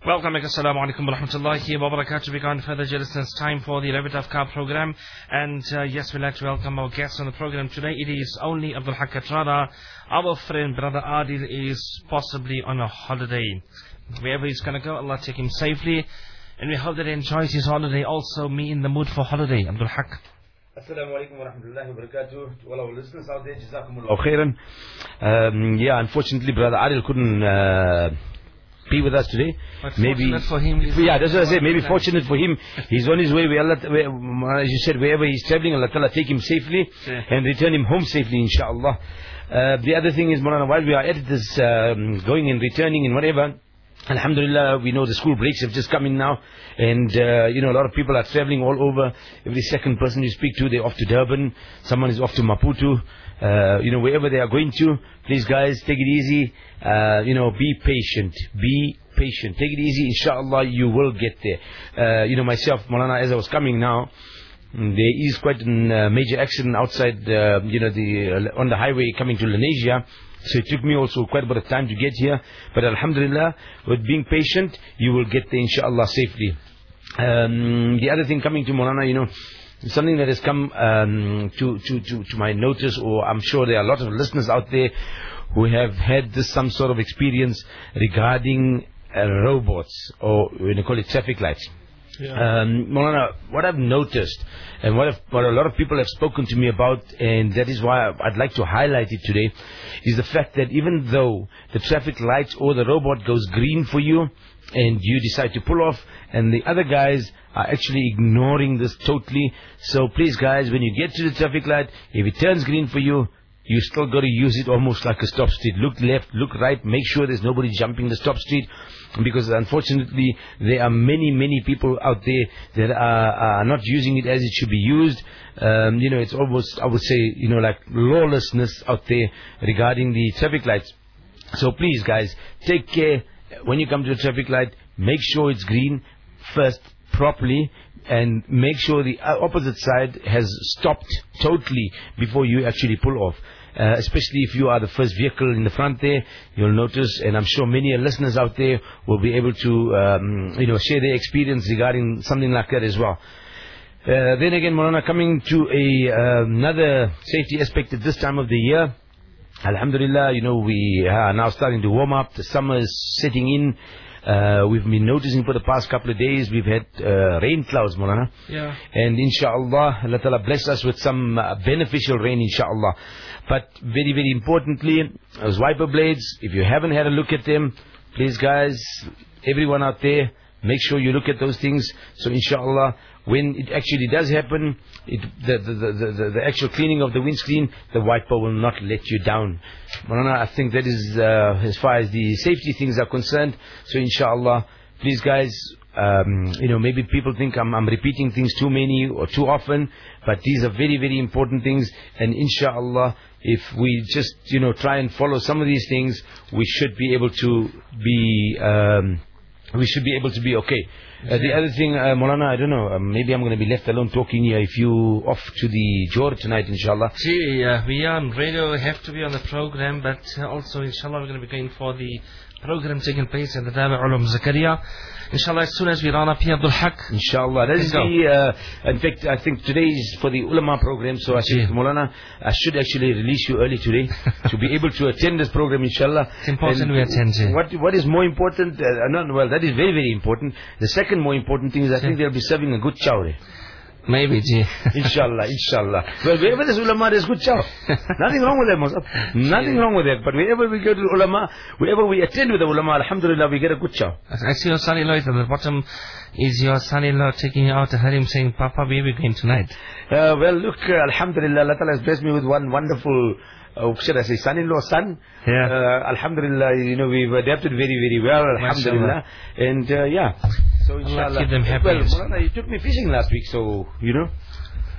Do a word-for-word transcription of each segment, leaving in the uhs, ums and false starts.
Welcome, assalamu alaikum wa rahmatullahi wa barakatuh. We're going further, listeners. Time for the Rabbit of Car program. And uh, yes, we'd like to welcome our guests on the program today. It is only Abdul Haq Katrada. Our friend, Brother Adil, is possibly on a holiday. Wherever he's going to go, Allah take him safely. And we hope that he enjoys his holiday. Also, me in the mood for holiday. Abdul Haq. Assalamu alaikum wa rahmatullahi wa barakatuh. To all our listeners out there, jazakumullahu khairan. Um, yeah, unfortunately, Brother Adil couldn't uh, be with us today. But maybe fortunate for him. Yeah, that's what I said. Maybe fortunate for him. He's on his way. Where Allah, where, as you said, wherever he's traveling, Allah Ta'ala take him safely yeah. and return him home safely, inshallah. Uh, the other thing is, Maulana, while we are at this um, going and returning and whatever, Alhamdulillah, we know the school breaks have just come in now, and uh, you know, a lot of people are traveling all over. Every second person you speak to, they're off to Durban, someone is off to Maputo, uh, you know, wherever they are going to. Please guys, take it easy, uh, you know, be patient, be patient, take it easy, inshallah you will get there. Uh, you know, myself, Maulana, as I was coming now, there is quite a uh, major accident outside, uh, you know, the uh, on the highway coming to Lenasia. So it took me also quite a bit of time to get here. But alhamdulillah, with being patient, you will get there inshallah safely. Um, the other thing coming to Maulana, you know, something that has come um, to, to, to, to my notice, or I'm sure there are a lot of listeners out there who have had this some sort of experience regarding uh, robots, or we call it traffic lights. Yeah. Um, Maulana, what I've noticed and what, I've, what a lot of people have spoken to me about, and that is why I'd like to highlight it today, is the fact that even though the traffic lights or the robot goes green for you and you decide to pull off, and the other guys are actually ignoring this totally. So please guys, when you get to the traffic light, if it turns green for you, you still got to use it almost like a stop street. Look left, look right, make sure there's nobody jumping the stop street, because unfortunately there are many, many people out there that are, are not using it as it should be used. Um, you know, it's almost, I would say, you know, like lawlessness out there regarding the traffic lights. So please guys, take care. When you come to the traffic light, make sure it's green first, properly, and make sure the opposite side has stopped totally before you actually pull off. Uh, especially if you are the first vehicle in the front there, you'll notice, and I'm sure many listeners out there will be able to, um, you know, share their experience regarding something like that as well. Uh, then again, Maulana, coming to a uh, another safety aspect at this time of the year, alhamdulillah, you know, we are now starting to warm up. The summer is setting in. Uh, we've been noticing for the past couple of days we've had uh, rain clouds, Maulana. Yeah. And inshallah, Allah Ta'ala bless us with some uh, beneficial rain, inshallah. But very, very importantly, those wiper blades, if you haven't had a look at them, please guys, everyone out there, make sure you look at those things. So inshallah, when it actually does happen, it, the, the, the, the, the actual cleaning of the windscreen, the wiper will not let you down. Maulana, I think that is uh, as far as the safety things are concerned. So inshallah, please guys, um, you know, maybe people think I'm, I'm repeating things too many or too often, but these are very, very important things. And inshallah, if we just, you know, try and follow some of these things, we should be able to be, um, we should be able to be okay. Uh, the other thing, uh, Maulana, I don't know, uh, maybe I'm going to be left alone talking here if you off to the Johor tonight, inshallah. See, uh, we are on radio, we have to be on the program, but uh, also, inshallah, we're going to be going for the program taking place at the Dawah Ulum Zakaria. Inshallah, as soon as we run up here, Abdul Haq. Inshallah. That is the, uh, in fact, I think today is for the ulama program, so I said, Maulana, I should actually release you early today to be able to attend this program, inshallah. It's important and we attend it. What, what is more important, uh, no, well, that is very, very important. The second more important thing is I think they'll be serving a good chow. Maybe, ji. Inshallah, inshallah. Well, wherever there's ulama, there's good chow. Nothing wrong with that, Musab. Nothing wrong with that. But wherever we go to ulama, wherever we attend with the ulama, alhamdulillah, we get a good chow. I see your son-in-law at the bottom. Is your son-in-law taking you out to Harim saying, Papa, where are we going tonight? Uh, well, look, uh, alhamdulillah, Allah Ta'ala has blessed me with one wonderful, uh, should I say, son-in-law son. Yeah. Uh, alhamdulillah, you know, we've adapted very, very well, alhamdulillah. And, uh, yeah. So inshallah. Keep them happy. Well, Maulana, you took me fishing last week, so, you know.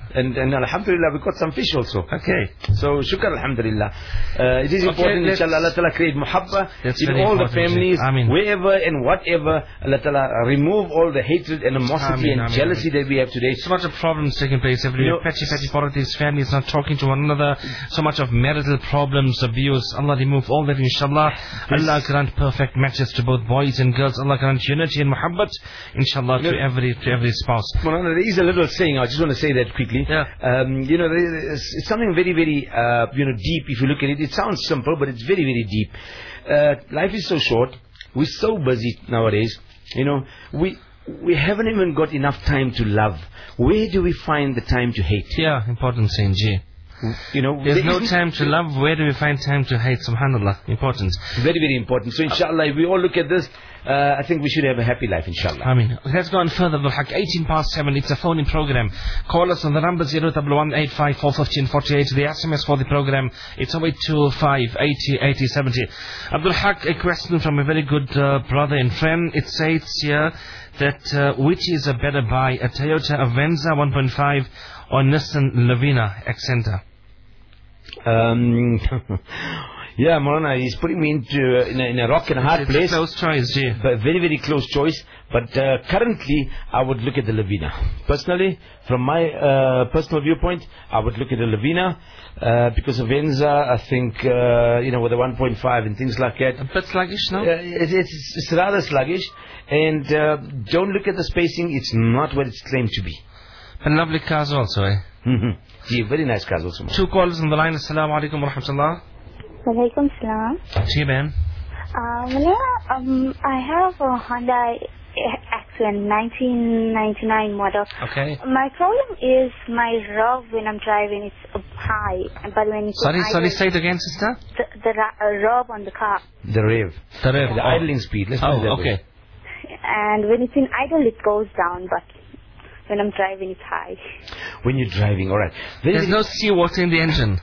And, and alhamdulillah, we got some fish also. Okay. So, shukr alhamdulillah. Uh, it is Okay, important, let's- inshallah, Allah Ta'ala create muhabba That's in very all the important, families, I mean- wherever and whatever. Allah Ta'ala remove all the hatred, animosity Ameen, and ameen, jealousy that we have today. So much of problems taking place everywhere. You know- petty, petty politics, families not talking to one another. So much of marital problems, abuse. Allah remove all that, inshallah. Allah grant perfect matches to both boys and girls. Allah grant unity and muhabbat, inshallah, to You know- every to every spouse. Mulana, there is a little saying, I just want to say that quickly. Yeah. Um, you know, there is, it's something very, very, uh, you know, deep if you look at it. It sounds simple, but it's very, very deep. Uh, life is so short. We're so busy nowadays. You know, we, we haven't even got enough time to love. Where do we find the time to hate? Yeah, important saying, G. You know, There's there no isn't- time to love. Where do we find time to hate? Subhanallah. Important. Very, very important. So, inshallah, if we all look at this, uh, I think we should have a happy life, inshallah. I mean, let's go on further, Abdul Haq. eighteen past seven. It's a phone-in program. Call us on the number zero one one eight five four one five four eight. The S M S for the program, it's oh eight two five eighty eighty seventy. Abdul Haq, a question from a very good uh, brother and friend. It says here that uh, which is a better buy, a Toyota Avenza one point five or Nissan Lavina Accenta? Um, yeah, Morana, he's putting me into uh, in, a, in a rock and a hard It's place. a close choice, G. But very, very close choice. But uh, currently, I would look at the Lavina. Personally, from my uh, personal viewpoint, I would look at the Lavina uh, because of Avenza, I think, uh, you know, with the one point five and things like that. A bit sluggish, no? Uh, it's, it's, it's rather sluggish. And uh, don't look at the spacing. It's not what it's claimed to be. And lovely cars also, eh? Mm-hmm. Yeah, very nice cars also. Two callers on the line. Assalamu alaikum wa rahmatullah. Walaikum salam. Ji, man. Uh, well, um, I have a Honda Accent nineteen ninety-nine model. Okay. My problem is my rev when I'm driving it's uh, high, but when it's Sorry, idle, sorry, say it again, sister. the, the ra- uh, rev on the car, The rev. The rev. The Oh. idling speed. Let's put it that Oh, way. okay. and when it's in idle it goes down, but when I'm driving it's high. When you're driving, all right. Very, There's very, no seawater in the engine.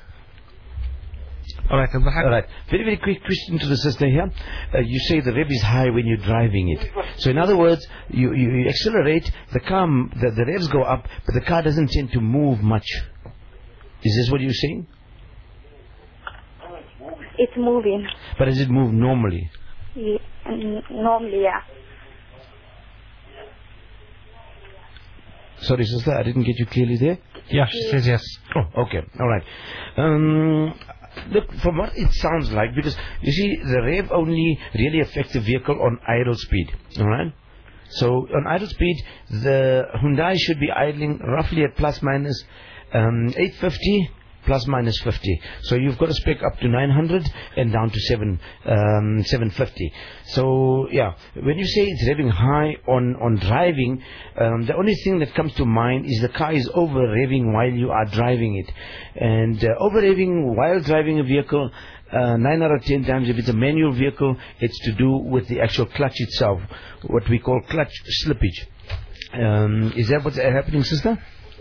All right, Abdul Haq. all right. Very, very quick question to the sister here. Uh, you say the rev is high when you're driving it. So in other words, you, you, you accelerate, the car, m- the, the revs go up, but the car doesn't tend to move much. Is this what you're saying? It's moving. But does it move normally? Yeah, mm, normally, yeah. Sorry, sister, I didn't get you clearly there. Yeah, she says yes. Oh, okay, all right. Um, look, from what it sounds like, because you see, the rev only really affects the vehicle on idle speed, all right? So on idle speed, the Hyundai should be idling roughly at plus minus um, eight fifty, plus minus fifty. So you've got to spec up to nine hundred and down to seven, um, seven fifty. So yeah, when you say it's revving high on, on driving, um, the only thing that comes to mind is the car is over revving while you are driving it. And uh, over revving while driving a vehicle, uh, nine out of ten times if it's a manual vehicle, it's to do with the actual clutch itself, what we call clutch slippage. Um, is that what's happening, sister?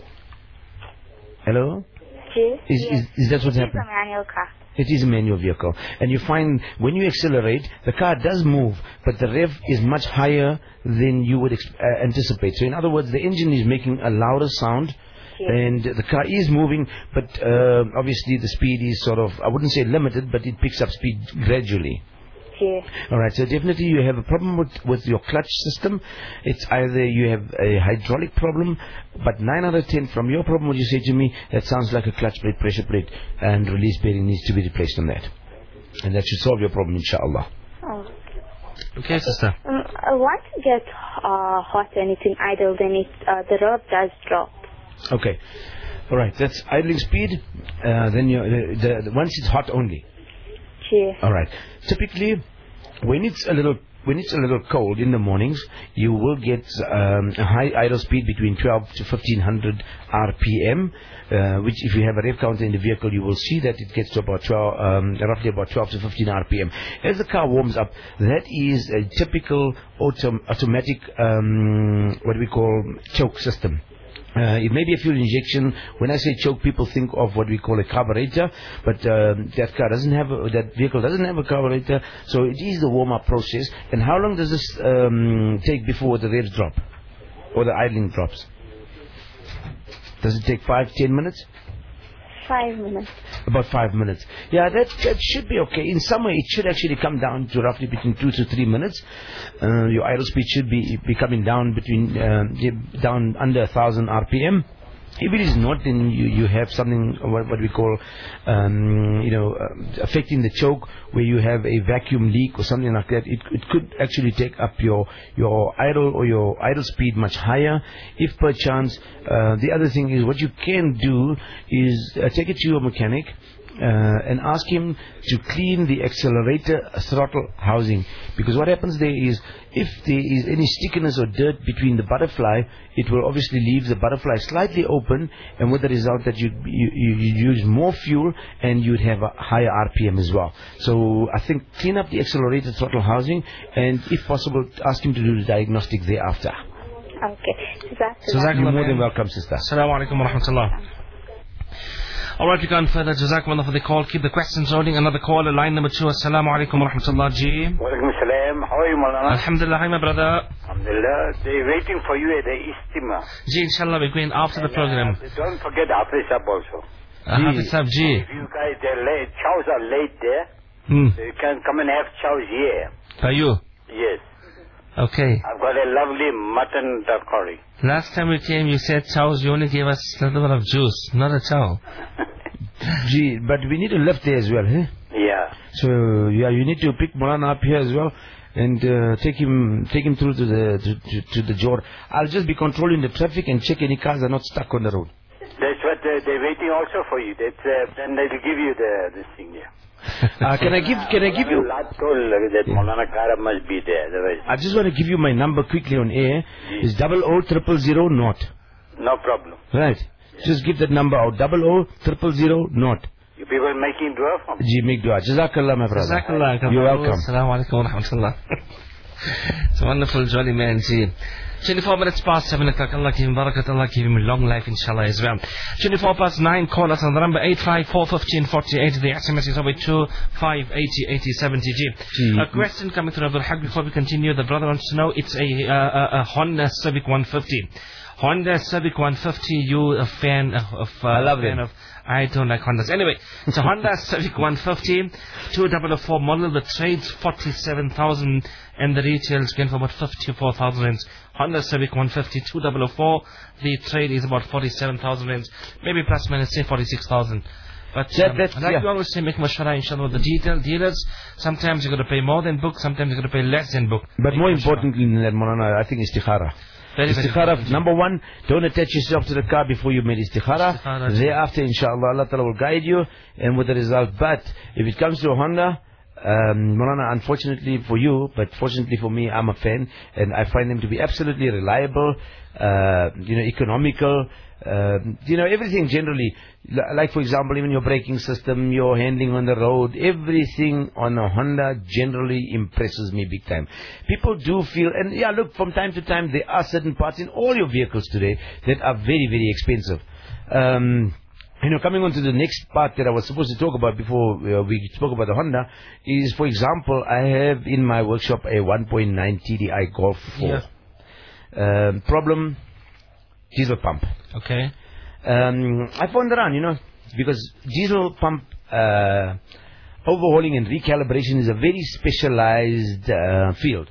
Hello? Yes. Is, yes. is, is that what's It's happening? a manual car. It is a manual vehicle. And you find when you accelerate, the car does move, but the rev is much higher than you would ex- uh, anticipate. So in other words, the engine is making a louder sound, Yes. and the car is moving, but uh, obviously the speed is sort of, I wouldn't say limited, but it picks up speed gradually. Yes. Alright, so definitely you have a problem with, with your clutch system. It's either you have a hydraulic problem, but nine out of ten from your problem, what you say to me, that sounds like a clutch plate, pressure plate, and release bearing needs to be replaced on that. And that should solve your problem, inshallah. Oh. Okay, sister. Um, uh, once it gets uh, hot and it's in idle, then it, uh, the rev does drop. Okay. Alright, that's idling speed. Uh, then you, the, the, the, once it's hot only. Yes. Alright. Typically, when it's a little when it's a little cold in the mornings, you will get um, a high idle speed between twelve to fifteen hundred R P M, uh, which if you have a rev counter in the vehicle, you will see that it gets to about twelve, um, roughly about twelve to fifteen R P M. As the car warms up, that is a typical autom- automatic, um, what we call choke system. Uh, it may be a fuel injection. When I say choke, people think of what we call a carburetor, but um, that car doesn't have a, that vehicle doesn't have a carburetor, so it is the warm-up process. And how long does this um, take before the revs drop or the idling drops? Does it take five, ten minutes? Five minutes. About five minutes. Yeah, that, that should be okay. In summer, it should actually come down to roughly between two to three minutes. Uh, your idle speed should be, be coming down between uh, down under one thousand R P M. If it is not, then you, you have something, what, what we call, um, you know, uh, affecting the choke, where you have a vacuum leak or something like that. It, it could actually take up your, your idle or your idle speed much higher. If perchance, uh, the other thing is what you can do is uh, take it to your mechanic, Uh, and ask him to clean the accelerator throttle housing, because what happens there is, if there is any stickiness or dirt between the butterfly, it will obviously leave the butterfly slightly open, and with the result that you you, you use more fuel and you'd have a higher R P M as well. So I think clean up the accelerator throttle housing, and if possible, ask him to do the diagnostic thereafter. Okay. You're more than welcome, sister. Assalamu alaikum wa rahmatullah. All right, we go on further. Jazakumullah for the call. Keep the questions rolling. Another caller, line number two. Assalamu alaikum wa rahmatullah. Ji. Wa alaikum assalam. How are you, Maulana? Alhamdulillah. Hi, my brother. Alhamdulillah. They're waiting for you at the Istima. Ji, inshallah, we're going after the program. Uh, don't forget Hafiz Sahib also. Uh, Hafiz Sahib, Ji. If you guys, they're late, chows are late there, Hmm. so you can come and have chows here. For you? Yes. Okay. I've got a lovely mutton tarkari. Last time we came, you said chows. You only gave us a little bit of juice, not a chow. Gee, but we need to lift there as well, eh? Yeah. So, yeah, you need to pick Maulana up here as well, and uh, take him take him through to the to, to, to the Jor. I'll just be controlling the traffic and check any cars are not stuck on the road. That's what uh, they're waiting also for you. That's, uh, then they'll give you the this thing here. Uh, can I give Can I give you? Lad told that Maulana Kara must be there. Otherwise, I just want to give you my number quickly on air. It's double O triple zero not. no problem. Right. Just give that number out. Double O triple zero not. You people making dua for me? Ji, make dua. Jazakallah, my brother. Jazakallah. You're welcome. Assalamu alaikum wa rahmatullah. It's a wonderful, jolly man, Ji. twenty-four minutes past seven o'clock. Allah give him barakat. Allah give him long life, inshallah, as well. twenty-four past nine. Call us on the number eight five four, one five four eight. The S M S is over two five eight zero eight zero seven zero. G. A question coming through Abdul Haq before we continue. The brother wants to know, it's a, uh, a, a Honda Civic one fifty. Honda Civic one fifty, you a fan of, of uh, I love fan it. of, I don't like Hondas. Anyway, it's a Honda Civic one fifty, two thousand four model. The trade's forty-seven thousand and the retail's going for about fifty-four thousand rands. Honda Civic one fifty, two thousand four, the trade is about forty-seven thousand rands. Maybe plus minus, say forty-six thousand. But That- um, that's- like yeah. you always say, make mashwara, inshallah, the detail dealers. Sometimes you're going to pay more than book, sometimes you're going to pay less than book. But Make more mashwara. importantly than that, Maulana, I think istikhara. Very, very Istikhara, important. number one, don't attach yourself to the car before you made istikhara. Istikhara. Thereafter, inshallah, Allah Ta'ala will guide you, and with the result. But if it comes to a Honda, um, Maulana, unfortunately for you, but fortunately for me, I'm a fan, and I find them to be absolutely reliable, uh, you know, economical, uh, you know, everything generally. L- Like, for example, even your braking system, your handling on the road, everything on a Honda generally impresses me big time. People do feel, and yeah, look, from time to time, there are certain parts in all your vehicles today that are very, very expensive. Um, you know, coming on to the next part that I was supposed to talk about before uh, we spoke about the Honda is, for example, I have in my workshop a one point nine T D I Golf four. Yeah. Um, problem, diesel pump. Okay. Um, I found around, you know, because diesel pump uh, overhauling and recalibration is a very specialized uh, field.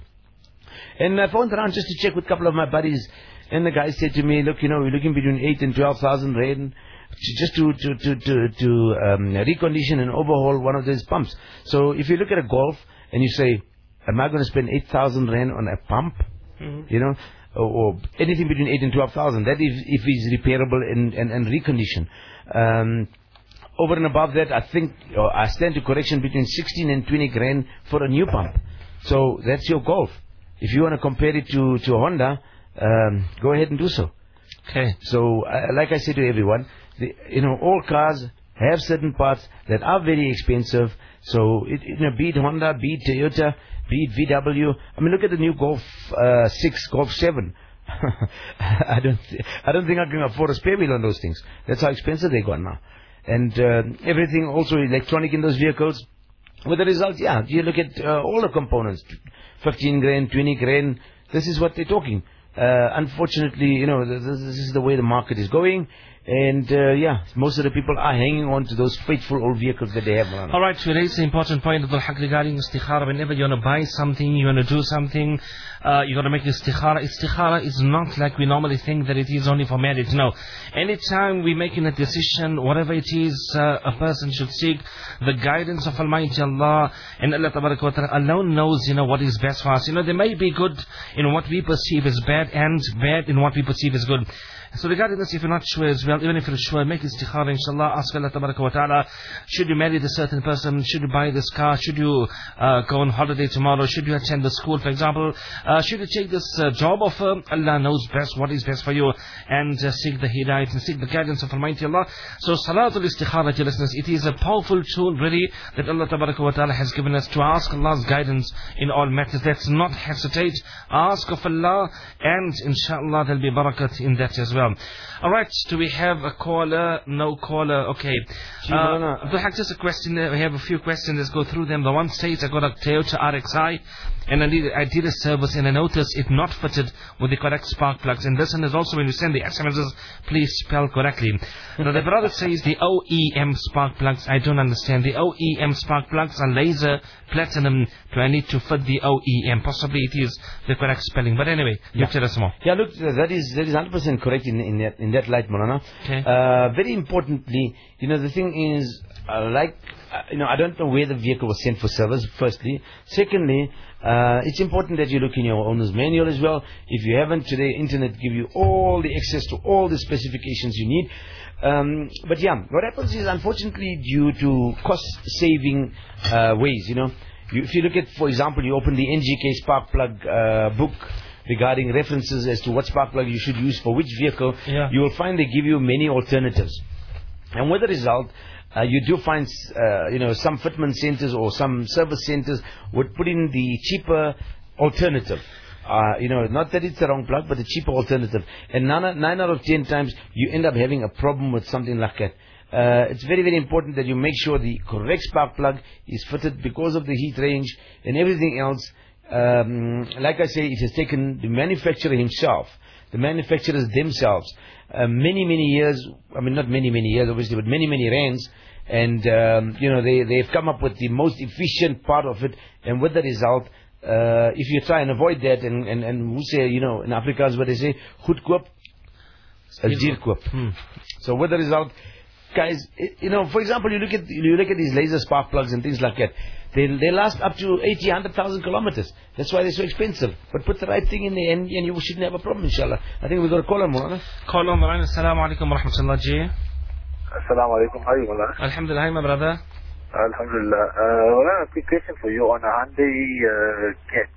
And I found around just to check with a couple of my buddies, and the guy said to me, look, you know, we're looking between eight and twelve thousand rand just to to to to, to um, recondition and overhaul one of those pumps. So if you look at a Golf and you say, am I going to spend eight thousand rand on a pump? Mm-hmm. You know, or, or anything between eight and twelve thousand. That is if it's repairable and and, and reconditioned. Um, over and above that, I think uh, I stand to correction between sixteen and twenty grand for a new pump. So that's your Golf. If you want to compare it to to a Honda, um, go ahead and do so. Okay. So, uh, like I said to everyone, the, you know, all cars have certain parts that are very expensive. So, it, you know, be it Honda, be it Toyota, be it V W. I mean, look at the new Golf uh, six, Golf seven. I don't, th- I don't think I can afford a spare wheel on those things. That's how expensive they got now. And uh, everything also electronic in those vehicles. With the result, yeah, you look at uh, all the components, fifteen grand, twenty grand. This is what they're talking. Uh, unfortunately, you know, this, this is the way the market is going. And uh, yeah, most of the people are hanging on to those faithful old vehicles that they have. Mulana. Alright, we raised the important point of the haq regarding istikhara. Whenever you want to buy something, you want to do something, uh, you got to make istikhara. Istikhara is not like we normally think that it is only for marriage. No. Anytime we're making a decision, whatever it is, uh, a person should seek the guidance of Almighty Allah, and Allah Tabaraka wa Ta'ala alone knows, you know, what is best for us. You know, there may be good in what we perceive as bad, and bad in what we perceive as good. So regarding this, if you're not sure as well, even if you're sure, make istikhara, inshallah, ask Allah Tabaraka wa Ta'ala, should you marry this certain person, should you buy this car, should you uh, go on holiday tomorrow, should you attend the school, for example, uh, should you take this uh, job offer, Allah knows best what is best for you, and uh, seek the hidayat and seek the guidance of Almighty Allah. So Salatul Istikhara, dear listeners, it is a powerful tool really that Allah Tabaraka wa Ta'ala has given us to ask Allah's guidance in all matters. Let's not hesitate, ask of Allah, and inshallah there'll be barakat in that as well. Alright, do we have a caller? No caller, okay. Uh, just a question, we have a few questions, let's go through them. The one says, I got a Toyota R X I, and I did, I did a service, and I noticed it not fitted with the correct spark plugs. And this one is also, when you send the S M Ses, please spell correctly. Now the brother says the O E M spark plugs, I don't understand. The O E M spark plugs are laser platinum. Do I need to fit the O E M? Possibly it is the correct spelling. But anyway, you yeah. tell us more. Yeah, look, that is that is one hundred percent correct in, in, that, in that light, Maulana. Okay. Uh, very importantly, you know, the thing is, uh, like, uh, you know, I don't know where the vehicle was sent for service, firstly. Secondly, uh, it's important that you look in your owner's manual as well. If you haven't, today, internet give you all the access to all the specifications you need. Um, but yeah, what happens is, unfortunately, due to cost-saving uh, ways, you know, you, if you look at, for example, you open the N G K spark plug uh, book regarding references as to what spark plug you should use for which vehicle, yeah. you will find they give you many alternatives. And with the result, uh, you do find, uh, you know, some fitment centers or some service centers would put in the cheaper alternative. Uh, you know, not that it's the wrong plug, but the cheaper alternative. And nine, nine out of ten times, you end up having a problem with something like that. Uh, it's very, very important that you make sure the correct spark plug is fitted because of the heat range and everything else. Um, like I say, it has taken the manufacturer himself, the manufacturers themselves, uh, many, many years, I mean not many, many years obviously, but many, many rands, and um, you know, they, they've come up with the most efficient part of it, and with the result, uh, if you try and avoid that, and, and, and who say, you know, in Afrikaans what they say, goedkoop, dierkoop. Hmm. So with the result, guys, you know, for example, you look at you look at these laser spark plugs and things like that. They they last up to eighty, one hundred thousand kilometers. That's why they're so expensive. But put the right thing in there, and, and you shouldn't have a problem, inshallah. I think we've got a call on, Mulana. Call on the line. Assalamu alaikum wa rahmatullah. Assalamu alaikum. How are you, Mulana? Alhamdulillah, hi, my brother. Alhamdulillah. Uh, well, a quick question for you on a Hyundai uh, Getz.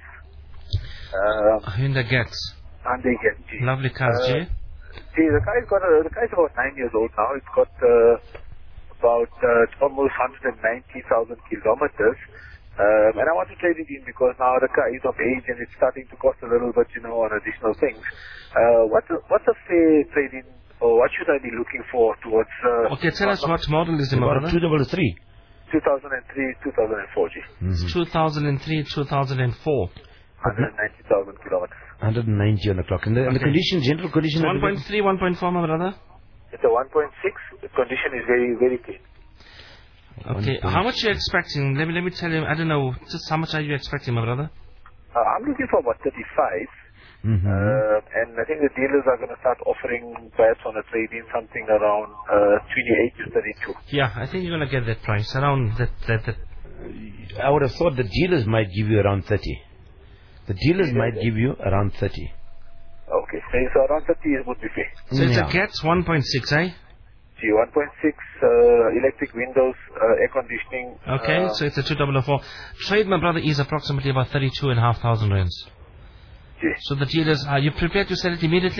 Uh, Hyundai Getz. Hyundai Getz. Lovely cars, uh, G. See, the guy's got a, the guy's about nine years old now. It's got uh, about uh, almost one hundred ninety thousand kilometers. Um, and I want to trade it in because now the car is of age and it's starting to cost a little bit, you know, on additional things. Uh, what's a, what's a fair trade-in, or what should I be looking for towards... Uh, okay, tell us what model is the model? two thousand three. two thousand three, two thousand four, G. Mm-hmm. two thousand three, two thousand four. one hundred ninety thousand kilometers. one hundred ninety on the clock. And the, okay. and the condition, general condition... one point three, one point four, my brother? It's a one point six. The condition is very, very clean. Okay, how much are you expecting? Let me let me tell you, I don't know, just how much are you expecting, my brother? Uh, I'm looking for about thirty-five. Mm-hmm. Uh, and I think the dealers are going to start offering perhaps on a trade-in something around uh, twenty-eight to thirty-two. Yeah, I think you're going to get that price, around that, that, that. I would have thought the dealers might give you around thirty. The dealers yeah, might yeah. give you around thirty. Okay, so, so around thirty would be fair. So it's yeah. a Getz one point six, eh? G one point six, uh, electric windows, uh, air conditioning. Okay, uh, so it's a two thousand four. Trade, my brother, is approximately about thirty-two and a half thousand rands. Yes. So the dealers, are you prepared to sell it immediately?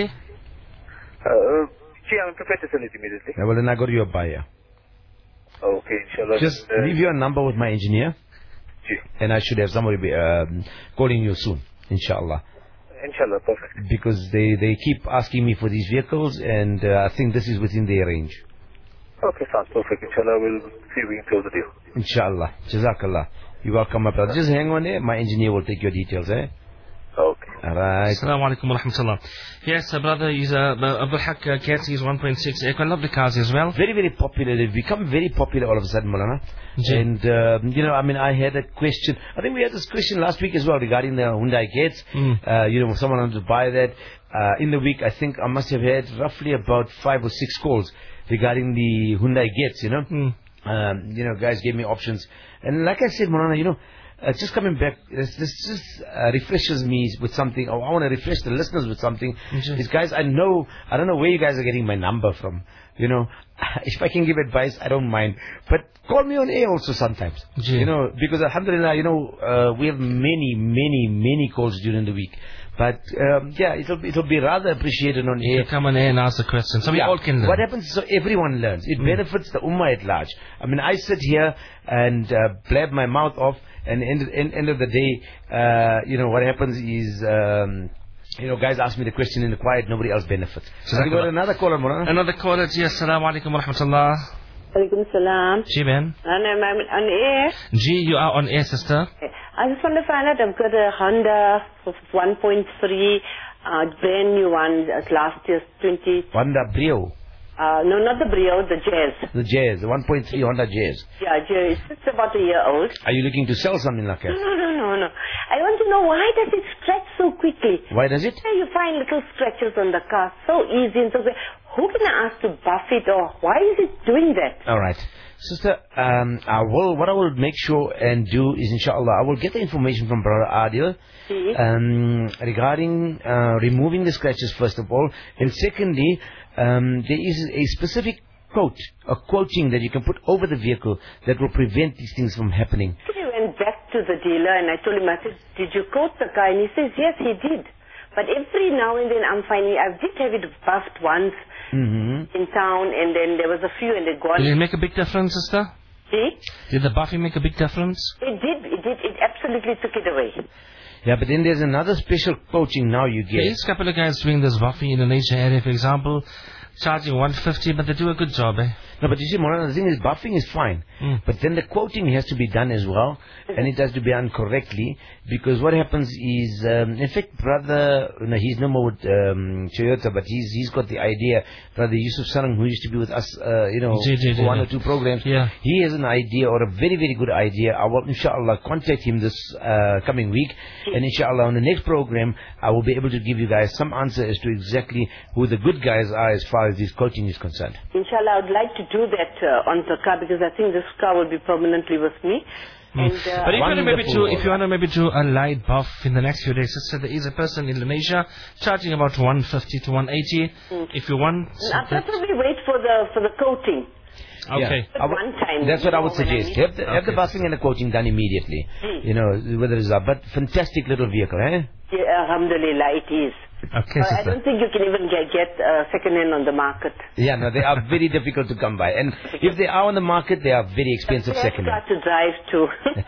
Uh, gee, I'm prepared to sell it immediately. Yeah, well, then I got you a buyer. Okay, inshallah. Just uh, leave your number with my engineer. Gee. And I should have somebody be, um, calling you soon, inshallah. Inshallah, perfect. Because they, they keep asking me for these vehicles, and uh, I think this is within their range. Okay, sounds perfect. Inshallah, we'll see if we can close the deal. Inshallah. Jazakallah. You're welcome, my brother. Just hang on there. My engineer will take your details, eh? Okay. Alright. Assalamu alaikum wa rahmatullah. Yes, uh, brother, he's, uh, uh, Abdul Haq uh, Gets his one point six aircon. Lovely cars as well. Very, very popular. They've become very popular all of a sudden, Maulana. Jee. And, uh, you know, I mean, I had a question. I think we had this question last week as well regarding the Hyundai Gets. Mm. Uh, you know, someone wanted to buy that. Uh, in the week, I think I must have had roughly about five or six calls regarding the Hyundai Gets, you know. Mm. Um, you know, guys gave me options. And like I said, Maulana, you know, Uh, just coming back, this, this just uh, refreshes me with something. Oh, I want to refresh the listeners with something. Mm-hmm. These guys, I know, I don't know where you guys are getting my number from. You know, if I can give advice, I don't mind. But call me on air also sometimes. Gee. You know, because alhamdulillah, you know, uh, we have many, many, many calls during the week. But um, yeah, it'll it'll be rather appreciated on You air. can come on air and ask the question. So we Yeah. all can learn. What happens is so everyone learns. It Mm. benefits the ummah at large. I mean, I sit here and uh, blab my mouth off, and end, end, end of the day, uh, you know, what happens is, um, you know, guys ask me the question in the quiet, nobody else benefits. So we got another caller, Murana. Another caller. Ji, assalamu alaikum wa rahmatullah. Alaikum salam. Ji, Ben. And I'm on air. Ji, you are on air, sister. I just want to find out, I've got a Honda one point three, uh, brand new one, uh, last year's twenty. Honda Brio. Uh, no, not the Brio, the Jazz. The Jazz, the one point three Honda Jazz. Yeah, Jazz. It's about a year old. Are you looking to sell something like No, that? no, no, no, no. I want to know, why does it scratch so quickly? Why does it? Why you find little scratches on the car so easy and so quick? Who can I ask to buff it, or why is it doing that? All right. Sister, um, I will, what I will make sure and do is, inshallah, I will get the information from Brother Adil See? um, regarding uh, removing the scratches, first of all. And secondly, um, there is a specific quote, a quoting that you can put over the vehicle that will prevent these things from happening. I went back to the dealer and I told him, I said, did you coat the car? And he says, yes, he did. But every now and then I'm finding, I did have it buffed once Mm-hmm. in town, and then there was a few and they're gone. Did it make a big difference, sister? See? Did the buffing make a big difference? It did, it did, it absolutely took it away. Yeah, but then there's another special coaching now you There get. is a couple of guys doing this buffing in the nature area, for example, charging one fifty, but they do a good job, eh? No, but you see, Morana, the thing is, buffing is fine. Mm. But then the quoting has to be done as well, and it has to be done correctly, because what happens is, um, in fact, brother, no, he's no more with um, Toyota, but he's he's got the idea, brother Yusuf Sarang, who used to be with us, uh, you know, J, J, J, for one yeah. or two programs, Yeah. he has an idea, or a very, very good idea. I will, inshallah, contact him this uh, coming week, and inshallah, on the next program, I will be able to give you guys some answer as to exactly who the good guys are as far as this coaching is concerned. Inshallah, I would like to do that uh, on the car, because I think this car will be permanently with me. And, uh, But if you want to maybe do, Wonderful. if you want to maybe do a light buff in the next few days, sister, there is a person in Indonesia charging about one fifty to one eighty. Mm. If you want, I'll probably wait for the for the coating. okay. Yeah. I would- One time. That's what I would you know, when I suggest. need- Have the, have the Okay. buffing and the coaching done immediately. Hmm. You know, whether it's a, but fantastic little vehicle, eh? Yeah, alhamdulillah, it is. Okay, Uh, I sister. don't think you can even get, get uh, second hand on the market. Yeah, no, they are very difficult to come by. And if they are on the market, they are very expensive It's second hand. got to drive too.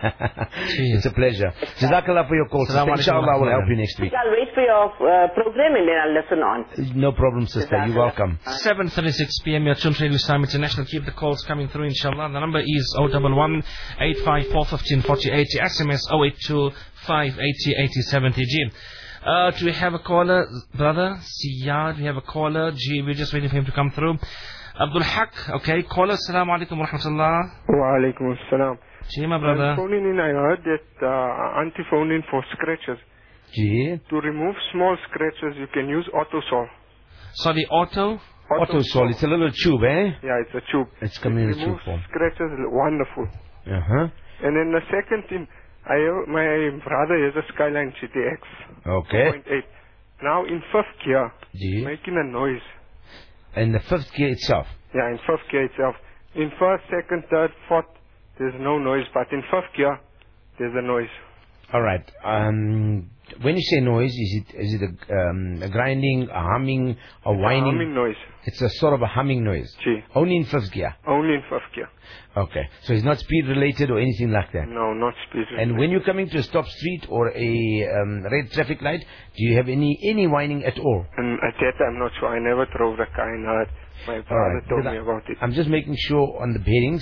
It's a pleasure. Jazakallah for your call, sister. Assalamu alaikum Inshallah, I will wa help you next week. I'll wait for your uh, program and then I'll listen on. No problem, sister. You're welcome. seven thirty-six p m your Tune Radio Islam International. Keep the calls coming through, inshallah. The number is zero one one, eight five four, one five four zero eight. S M S zero eight two, five eight zero, eight zero seven zero. Uh, do we have a caller, brother? Siyad, we have a caller. Gee, we're just waiting for him to come through. Abdul Haq, okay. Caller, assalamu alaikum wa rahmatullah. Wa alaikum assalam. Gee, my I'm brother. phoning in, I heard that uh, auntie phoned in for scratches. Gee. To remove small scratches, you can use Autosol. Sorry, auto? Auto Sol. It's a little tube, eh? Yeah, it's a tube. It's coming in a It tube removes form. scratches, wonderful. Uh-huh. And then the second thing, I have, my brother has a Skyline G T X Okay. point eight. Now in fifth gear, Gee. making a noise. And the fifth gear itself. Yeah, in fifth gear itself. In first, second, third, fourth, there's no noise, but in fifth gear, there's a noise. All right. Um, when you say noise, is it is it a, um, a grinding, a humming, a whining? Humming noise. It's a sort of a humming noise. Gee. Only in fifth gear. Only in fifth gear. Okay. So it's not speed related or anything like that. No, not speed. And when you're coming to a stop street or a um, red traffic light, do you have any any whining at all? And at that, I'm not sure. I never drove the car and heard. My All father right. told Because me I- about it. I'm just making sure on the bearings,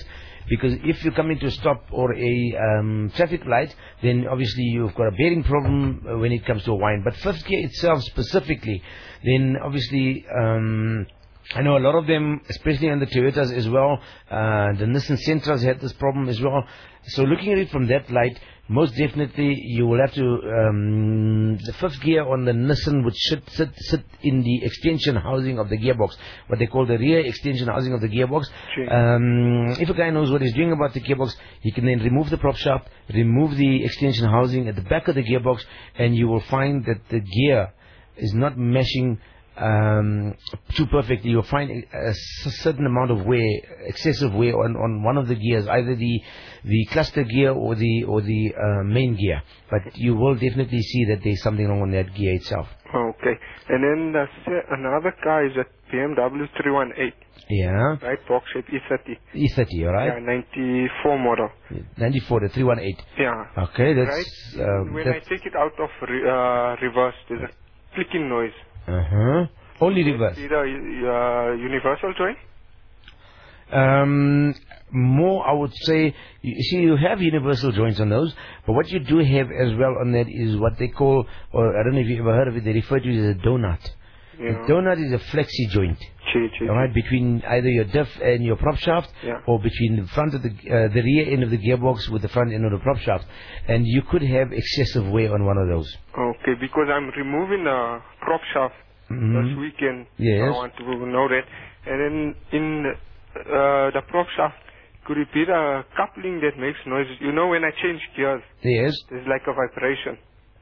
because if you come into a stop or a um, traffic light, then obviously you've got a bearing problem uh, when it comes to a wind. But fifth gear itself specifically, then obviously um, I know a lot of them, especially on the Toyotas as well, uh, the Nissan Sentras had this problem as well. So looking at it from that light, most definitely you will have to, um, the fifth gear on the Nissan would sit, sit, sit in the extension housing of the gearbox, what they call the rear extension housing of the gearbox. Sure. Um, if a guy knows what he's doing about the gearbox, he can then remove the prop shaft, remove the extension housing at the back of the gearbox, and you will find that the gear is not meshing um, too perfectly. You'll find a, a certain amount of wear, excessive wear on, on one of the gears, either the the cluster gear or the or the uh, main gear. But you will definitely see that there's something wrong on that gear itself. Okay. And then the, se- another car is a B M W three one eight. Yeah. Right, box shape E thirty. E thirty, all right? Yeah, ninety-four model. ninety-four, the three one eight. Yeah. Okay, that's... Right. Um, when that's I take it out of re- uh, reverse, there's a clicking noise. uh-huh. Only reverse. Either uh, universal joint? Um, more, I would say, you see, you have universal joints on those, but what you do have as well on that is what they call, or I don't know if you ever heard of it, they refer to it as a donut. Yeah. A donut is a flexi joint. Chi, chi, All right, between either your diff and your prop shaft, yeah. or between the front of the uh, the rear end of the gearbox with the front end of the prop shaft, and you could have excessive wear on one of those. Okay, because I'm removing the prop shaft Mm-hmm. this weekend. Yes. I want to know that. And then in uh, the prop shaft, could it be the coupling that makes noise? You know, when I change gears, Yes. there's like a vibration.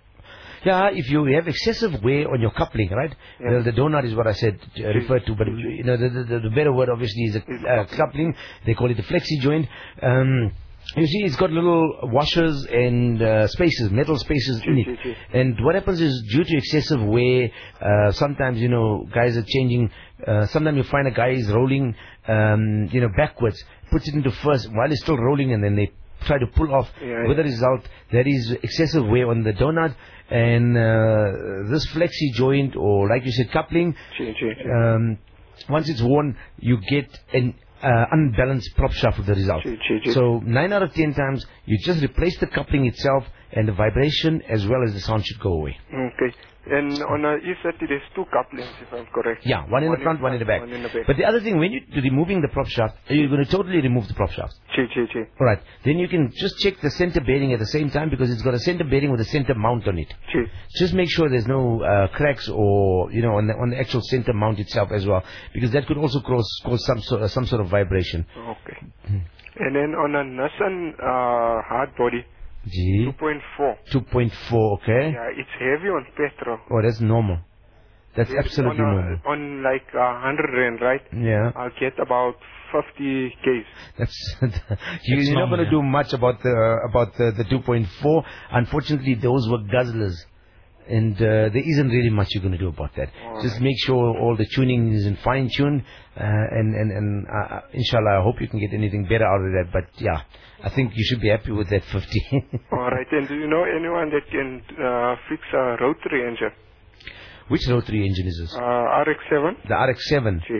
Yeah, if you have excessive wear on your coupling, right? Yeah. Well, the donut is what I said, uh, referred to, but you know, the, the, the better word obviously is a uh, coupling. They call it the flexi joint. Um, you see, it's got little washers and uh, spaces, metal spaces in it. And what happens is, due to excessive wear, uh, sometimes, you know, guys are changing, uh, sometimes you find a guy is rolling, um, you know, backwards, puts it into first while he's still rolling, and then they try to pull off. Yeah, with yeah. the result, there is excessive wear on the donut, and uh, this flexi joint, or like you said, coupling, Chi, chi, chi. um, once it's worn, you get an uh, unbalanced prop shaft with the result. Chi, chi, chi. So nine out of ten times, you just replace the coupling itself, and the vibration as well as the sound should go away. Okay. And on a E thirty, there's two couplings, if I'm correct. Yeah, one in the front, one in the back. One in the back. But the other thing, when you're removing the prop shaft, you're going to totally remove the prop shaft. Chi, chi, chi. Alright, then you can just check the center bearing at the same time, because it's got a center bearing with a center mount on it. Chi. Just make sure there's no uh, cracks or, you know, on the, on the actual center mount itself as well, because that could also cause, cause some, sort of, some sort of vibration. Okay. And then on a Nissan uh, hard body, G. two point four. two point four, okay. Yeah, it's heavy on petrol. Oh, that's normal. That's It's absolutely on a, normal. On like a uh, hundred rand, right? Yeah. I'll get about fifty Ks. That's you, That's you're not normal, going to yeah. do much about the about the, the two point four. Unfortunately, those were guzzlers, and uh, there isn't really much you're going to do about that. All Just right. make sure all the tuning is in fine tune, uh, and and and uh, inshallah, I hope you can get anything better out of that. But yeah, I think you should be happy with that fifty. All right. And do you know anyone that can uh, fix a rotary engine? Which rotary engine is this? Uh, R X seven. The R X seven. Chi.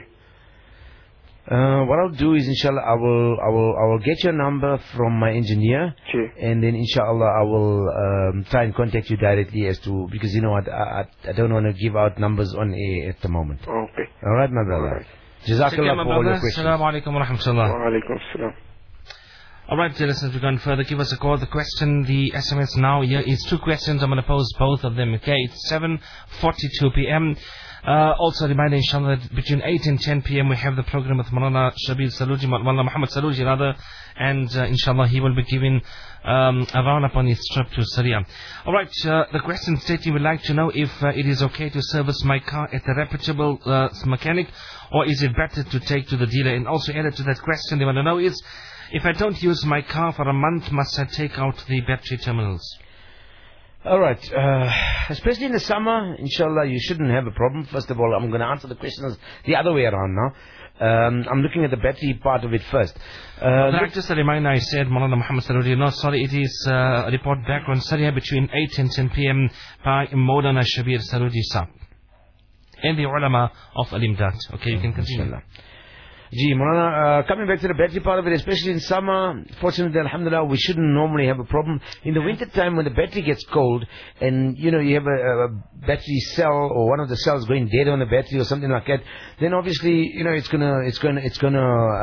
Uh, what I'll do is, inshallah, I will, I will, I will get your number from my engineer, Chi. and then, inshallah, I will um, try and contact you directly as to, because you know what, I, I, I don't want to give out numbers on air at the moment. Okay. All right, my brother. All right. Jazakallah for all your questions. Assalamu alaikum wa rahmatullah. Wa alaikum salam. All right, dear listeners, we're going further. Give us a call. The question, the S M S now here is two questions. I'm going to pose both of them. Okay, it's seven forty-two p.m. Uh, also, reminder, inshallah, that between eight and ten p.m. we have the program with Maulana Shabir Saluji, Maulana Muhammad Saluji, rather, and uh, inshallah, he will be giving um, a roundup on his trip to Syria. All right, uh, the question stating, we'd like to know if uh, it is okay to service my car at a reputable uh, mechanic, or is it better to take to the dealer? And also added to that question, they want to know is, if I don't use my car for a month, must I take out the battery terminals? All right. Uh, especially in the summer, inshallah, you shouldn't have a problem. First of all, I'm going to answer the questions the other way around now. Um, I'm looking at the battery part of it first. Uh, Like just a reminder, I said, Maulana Muhammad Saluji, no, sorry, it is uh, a report back on Syria between eight and ten p.m. by Maulana Shabir Saluji Saab and the ulama of Al-Imdad. Okay, you can continue. Inshallah. Gee, Maulana, uh, coming back to the battery part of it, especially in summer, fortunately, alhamdulillah, we shouldn't normally have a problem. In the winter time, when the battery gets cold, and, you know, you have a, a battery cell, or one of the cells going dead on the battery, or something like that, then obviously, you know, it's gonna, it's gonna, it's gonna,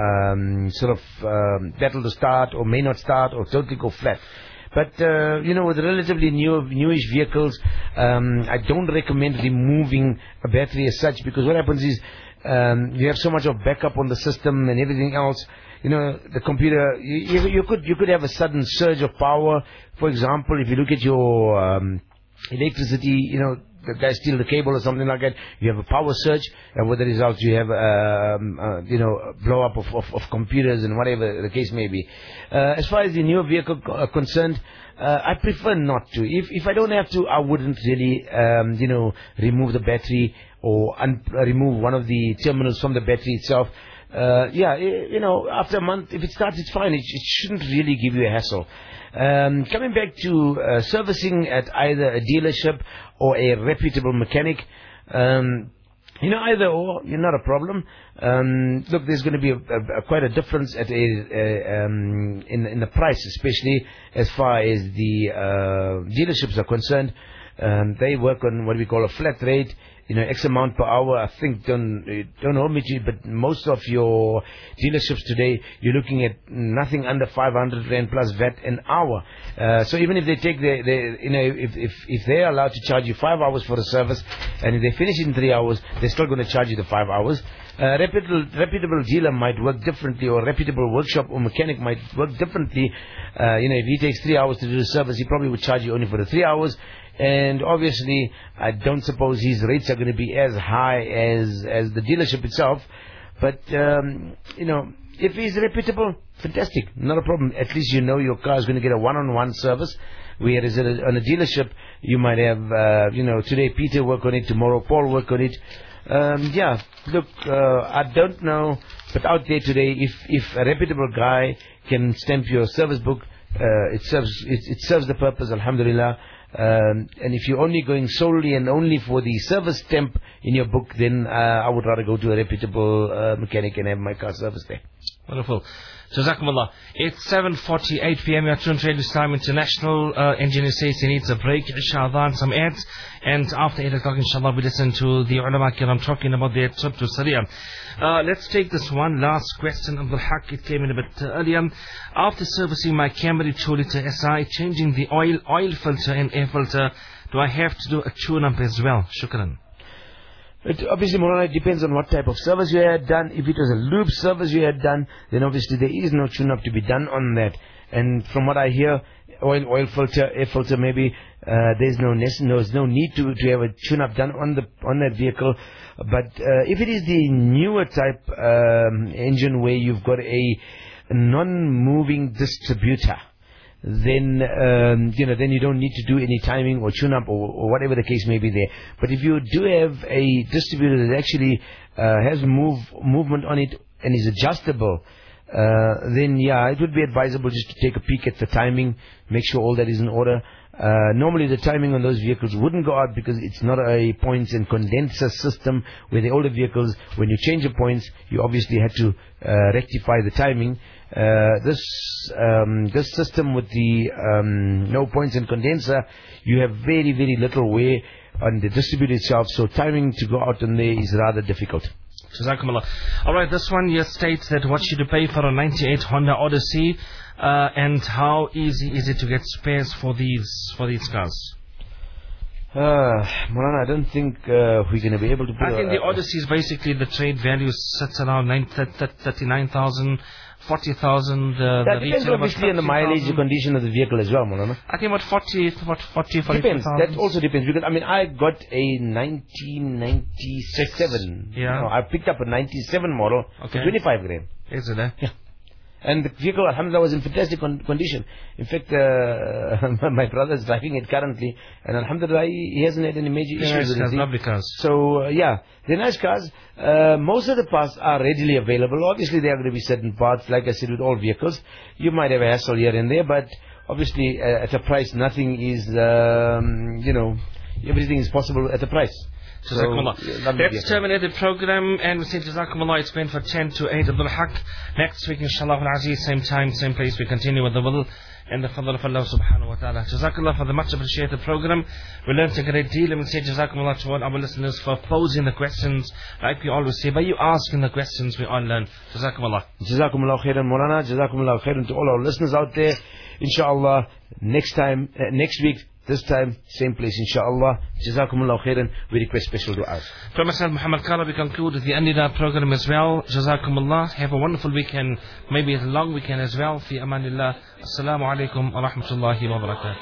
um, sort of, um, battle to start, or may not start, or totally go flat. But, uh, you know, with relatively new, newish vehicles, um, I don't recommend removing a battery as such, because what happens is, um, you have so much of backup on the system and everything else. You know, the computer, you, you, you could, you could have a sudden surge of power. For example, if you look at your, um, electricity, you know, the guy steal the cable or something like that, you have a power surge, and with the result you have, um, uh, you know, blow up of, of, of computers and whatever the case may be. Uh, as far as the newer vehicle are concerned, uh, I prefer not to. If if I don't have to, I wouldn't really, um, you know, remove the battery or un- remove one of the terminals from the battery itself. Uh, yeah, you know, after a month, if it starts, it's fine. It, it shouldn't really give you a hassle. Um, coming back to uh, servicing at either a dealership or a reputable mechanic, um, you know, either or, you're not a problem. Um, look, there's going to be a, a, a quite a difference at a, a um, in in the price, especially as far as the uh, dealerships are concerned. Um, they work on what we call a flat rate. You know, X amount per hour. I think, don't, don't hold me to it, but most of your dealerships today, you're looking at nothing under five hundred rand plus V A T an hour. Uh, so even if they take the, the you know, if, if, if they're allowed to charge you five hours for a service, and if they finish in three hours, they're still going to charge you the five hours. A reputable, reputable dealer might work differently, or a reputable workshop or mechanic might work differently. Uh, you know, if he takes three hours to do the service, he probably would charge you only for the three hours. And obviously, I don't suppose his rates are going to be as high as as the dealership itself. But, um, you know, if he's reputable, fantastic, not a problem. At least you know your car is going to get a one-on-one service. Whereas at a, on a dealership, you might have, uh, you know, today Peter work on it, tomorrow Paul work on it. Um, yeah, look, uh, I don't know, but out there today, if if a reputable guy can stamp your service book, uh, it serves it, it serves the purpose, alhamdulillah. Um, and if you're only going solely and only for the service stamp in your book, then uh, I would rather go to a reputable uh, mechanic and have my car serviced there. Wonderful. Jazakumullah. It's seven forty-eight p.m. You're tuned to Radio Islam International. Uh, engineer says he needs a break. Inshallah, some ads. And after eight o'clock, inshallah, we listen to the ulama kiram talking about their trip to Syria. Uh, let's take this one last question. Abdul Haq, it came in a bit uh, earlier. After servicing my Camry two litre S I, changing the oil, oil filter and air filter, do I have to do a tune-up as well? Shukran. It obviously, Maulana, it depends on what type of service you had done. If it was a lube service you had done, then obviously there is no tune-up to be done on that. And from what I hear, oil, oil filter, air filter, maybe uh, there's no there's no need to to have a tune-up done on the on that vehicle. But uh, if it is the newer type um, engine where you've got a non-moving distributor, then um, you know, then you don't need to do any timing or tune-up or, or whatever the case may be there. But if you do have a distributor that actually uh, has move movement on it and is adjustable, uh, then yeah, it would be advisable just to take a peek at the timing, make sure all that is in order. Uh, normally the timing on those vehicles wouldn't go out because it's not a points and condenser system. Where the older vehicles, when you change the points, you obviously had to uh, rectify the timing. Uh, this um, this system with the um, no points and condenser, you have very, very little wear on the distributor itself, so timing to go out on there is rather difficult. Jazakumullah. Alright, this one here states that what should you pay for a ninety-eight Honda Odyssey, uh, and how easy is it to get spares for these for these cars? Uh, Maulana, I don't think uh, we're going to be able to put I think a, the Odyssey is basically the trade value sits around thirty-nine thousand, forty thousand. Uh, that the depends obviously on the mileage, the condition of the vehicle as well, Maulana. I think about forty, what, forty, forty. Depends. That also depends, because I mean, I got a nineteen ninety-seven. Yeah. No, I picked up a ninety-seven model Okay. for twenty-five grand. Is it? Eh? Yeah. And the vehicle, alhamdulillah, was in fantastic con- condition. In fact, uh, my brother is driving it currently, and alhamdulillah, he, he hasn't had any major Yeah, issues with cars, it. lovely cars. So, uh, yeah, they're nice cars. Uh, most of the parts are readily available. Obviously, there are going to be certain parts, like I said, with all vehicles. You might have a hassle here and there, but obviously, uh, at a price, nothing is, um, you know, everything is possible at a price. So, Jazakumullah. yeah, lovely Let's gift. terminate the program and we say Jazakumullah. It's been for ten to eight Abdul Haq. Next week, inshallah al-Aziz, same time, same place, we continue with the will and the fadl of Allah subhanahu wa ta'ala. Jazakallah for the much appreciated program. We learned a great deal, and we say Jazakumullah to all our listeners for posing the questions. Like we always say, by you asking the questions, we all learn. Jazakumullah. Jazakumullah khairan, Maulana. Jazakumullah khairan to all our listeners out there. Inshallah, next time, uh, next week, this time, same place, inshallah. Jazakumullah khairan. We request special du'as. From myself, Muhammad Kara, we conclude the end of our program as well. Jazakumullah. Have a wonderful weekend, maybe a long weekend as well. Fi amanillah. Assalamu alaikum wa rahmatullahi wa barakatuh.